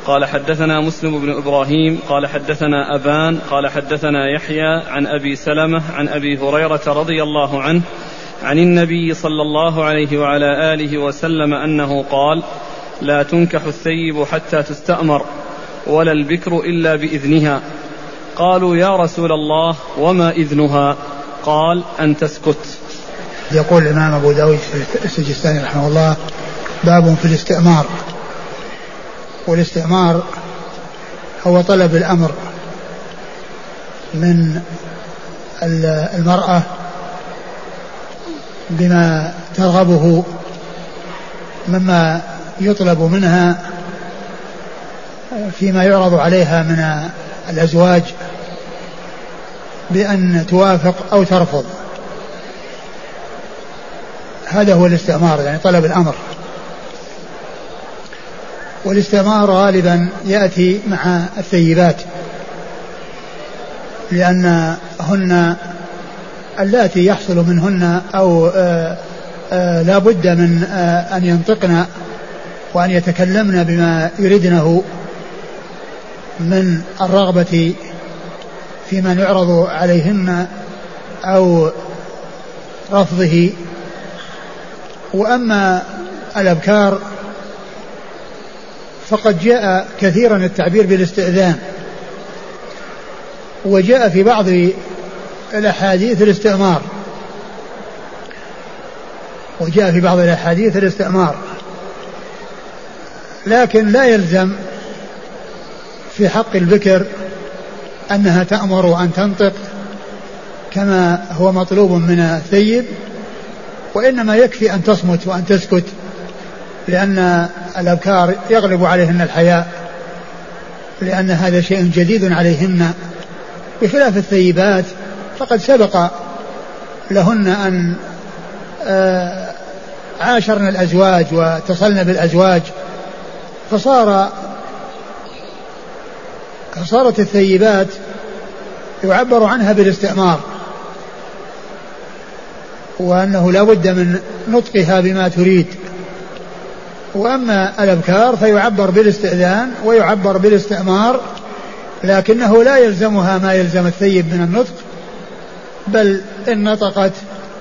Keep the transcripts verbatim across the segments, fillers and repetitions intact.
قال حدثنا مسلم بن إبراهيم قال حدثنا أبان قال حدثنا يحيى عن أبي سلمة عن أبي هريرة رضي الله عنه عن النبي صلى الله عليه وعلى آله وسلم أنه قال: لا تنكح الثيب حتى تستأمر ولا البكر إلا بإذنها. قالوا: يا رسول الله وما إذنها؟ قال: أن تسكت. يقول الإمام أبو داود السجستاني رحمه الله: باب في الاستئمار. والاستئمار هو طلب الأمر من المرأة بما ترغبه مما يطلب منها فيما يعرض عليها من الأزواج بأن توافق أو ترفض. هذا هو الاستئمار، يعني طلب الأمر. والاستئمار غالبا يأتي مع الثيبات، لأنهن اللاتي يحصل منهن أو آآ آآ لا بد من أن ينطقن وأن يتكلمن بما يردنه من الرغبة في من يعرض عليهن أو رفضه. وأما الأبكار فقد جاء كثيرا التعبير بالاستئذان، وجاء في بعض الأحاديث الاستئمار وجاء في بعض الأحاديث الاستئمار لكن لا يلزم في حق البكر أنها تأمر وأن تنطق كما هو مطلوب من الثيب، وإنما يكفي أن تصمت وأن تسكت، لأن الأبكار يغلب عليهن الحياء، لأن هذا شيء جديد عليهن، بخلاف الثيبات فقد سبق لهن أن عاشرن الأزواج واتصلن بالأزواج، فصار فصارت الثيبات يعبر عنها بالاستئمار، وأنه لا بد من نطقها بما تريد. وأما الأبكار فيعبر بالاستئذان ويعبر بالاستئمار، لكنه لا يلزمها ما يلزم الثيب من النطق، بل إن نطقت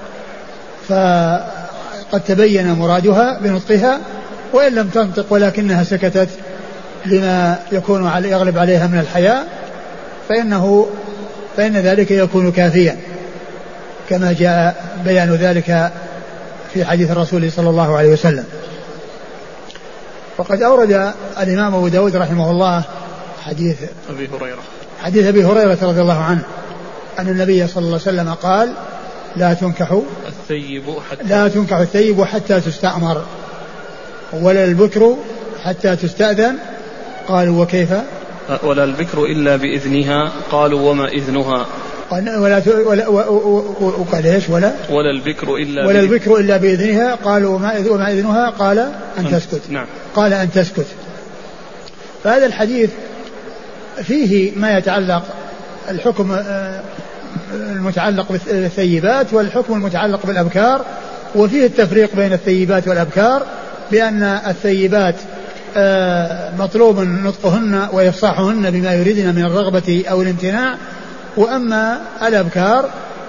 فقد تبين مرادها بنطقها، وإن لم تنطق ولكنها سكتت لما يكون يغلب عليها من الحياء فإنه فإن ذلك يكون كافيا، كما جاء بيان ذلك في حديث الرسول صلى الله عليه وسلم. وقد أورد الإمام أبو داود رحمه الله حديث أبي هريرة حديث أبي هريرة رضي الله عنه أن النبي صلى الله عليه وسلم قال: لا تنكح الثيب حتى لا تنكح الثيب حتى تستأمر ولا البكر حتى تستأذن. قالوا: وكيف؟ ولا البكر إلا بإذنها. قالوا: وما إذنها؟ ولا ولا وقال ايش ولا ولا البكر إلا ولا البكر إلا بإذنها. قالوا: وما إذنها؟ قال: أن تسكت. نعم. قال: أن تسكت. فهذا الحديث فيه ما يتعلق الحكم المتعلق بالثيبات والحكم المتعلق بالأبكار، وفيه التفريق بين الثيبات والأبكار، بأن الثيبات مطلوب نطقهن وإفصاحهن بما يريدن من الرغبة أو الامتناع، وأما الأبكار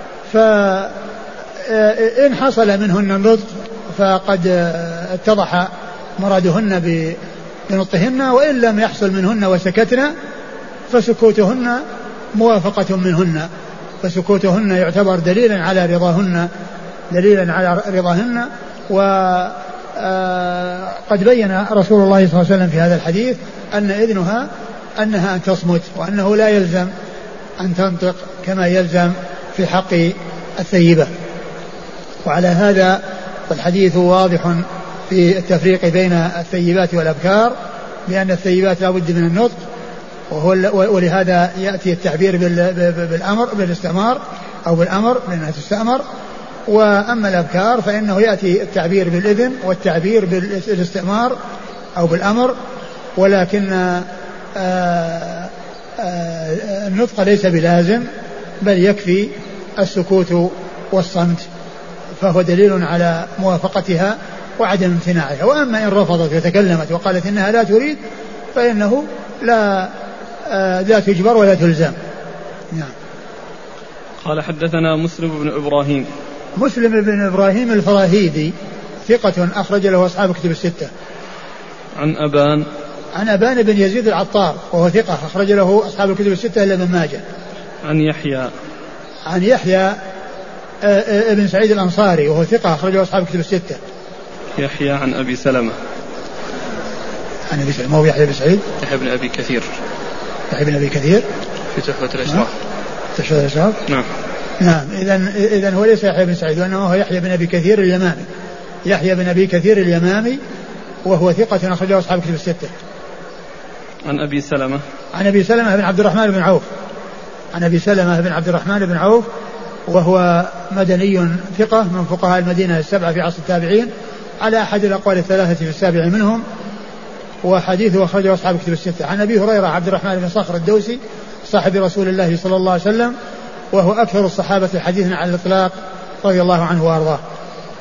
فإن حصل منهن النطق فقد اتضح مرادهن بنطقهن، وإن لم يحصل منهن وسكتنا فسكوتهن موافقة منهن، فسكوتهن يعتبر دليلا على رضاهن دليلا على رضاهن. وقد بين رسول الله صلى الله عليه وسلم في هذا الحديث أن إذنها أنها أن تصمت، وأنه لا يلزم أن تنطق كما يلزم في حق الثيبة. وعلى هذا فالحديث واضح في التفريق بين الثيبات والأبكار، بأن الثيبات لا بد من النطق، وهو ولهذا يأتي التعبير بالأمر بالاستئمار أو بالأمر لأنها تستأمر. وأما الأبكار فإنه يأتي التعبير بالإذن والتعبير بالاستئمار أو بالأمر، ولكن آآ آآ النطق ليس بلازم، بل يكفي السكوت والصمت، فهو دليل على موافقتها وعدم امتناعها. وأما إن رفضت وتكلمت وقالت إنها لا تريد فإنه لا لا تجبر ولا تلزم. نعم. قال حدثنا مسلم بن إبراهيم. مسلم بن إبراهيم الفراهيدي ثقة أخرج له أصحاب كتب الستة. عن أبان. عن أبان بن يزيد العطار وهو ثقة أخرج له أصحاب الكتب الستة إلا ابن ماجه. عن يحيى. عن يحيى ابن سعيد الأنصاري وهو ثقة أخرج له أصحاب الكتب الستة. يحيى عن أبي سلمة. عن أبي سلمة. ما هو يحيى بن سعيد؟ يحيى بن أبي كثير. يحيى بن أبي كثير في تحفة الأشراف. تحفة الأشراف. نعم. نعم. إذن إذن هو ليس يحيى بن سعيد وإنما هو يحيى بن أبي كثير اليمامي. يحيى بن أبي كثير اليمامي وهو ثقة أخرجه أصحاب الكتب الستة. عن أبي سلمة. عن أبي سلمة بن عبد الرحمن بن عوف. عن أبي سلمة بن عبد الرحمن بن عوف وهو مدني ثقة من فقهاء المدينة السبعة في عصر التابعين على أحد الأقوال الثلاثة في السابع منهم، وحديثه أخرجه أصحاب الكتب الستة. عن أبي هريرة عبد الرحمن بن صخر الدوسي صاحب رسول الله صلى الله عليه وسلم وهو أكثر الصحابة حديثا على الإطلاق رضي الله عنه وأرضاه.